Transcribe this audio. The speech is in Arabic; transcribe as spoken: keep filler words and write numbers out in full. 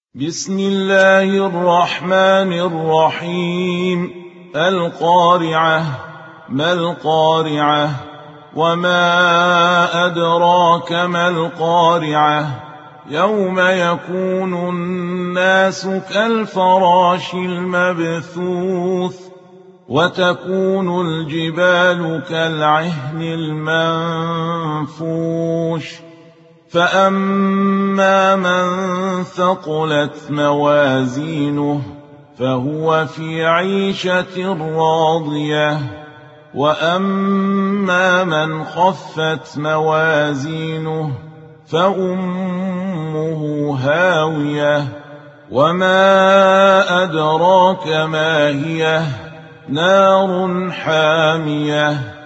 بسم الله الرحمن الرحيم. القارعة. ما القارعة؟ وما أدراك ما القارعة؟ يوم يكون الناس كالفراش المبثوث وتكون الجبال كالعهن المنفوش فأما من ثقلت موازينه فهو في عيشة راضية وأما من خفت موازينه فأمه هاوية وما أدراك ما هي نار حامية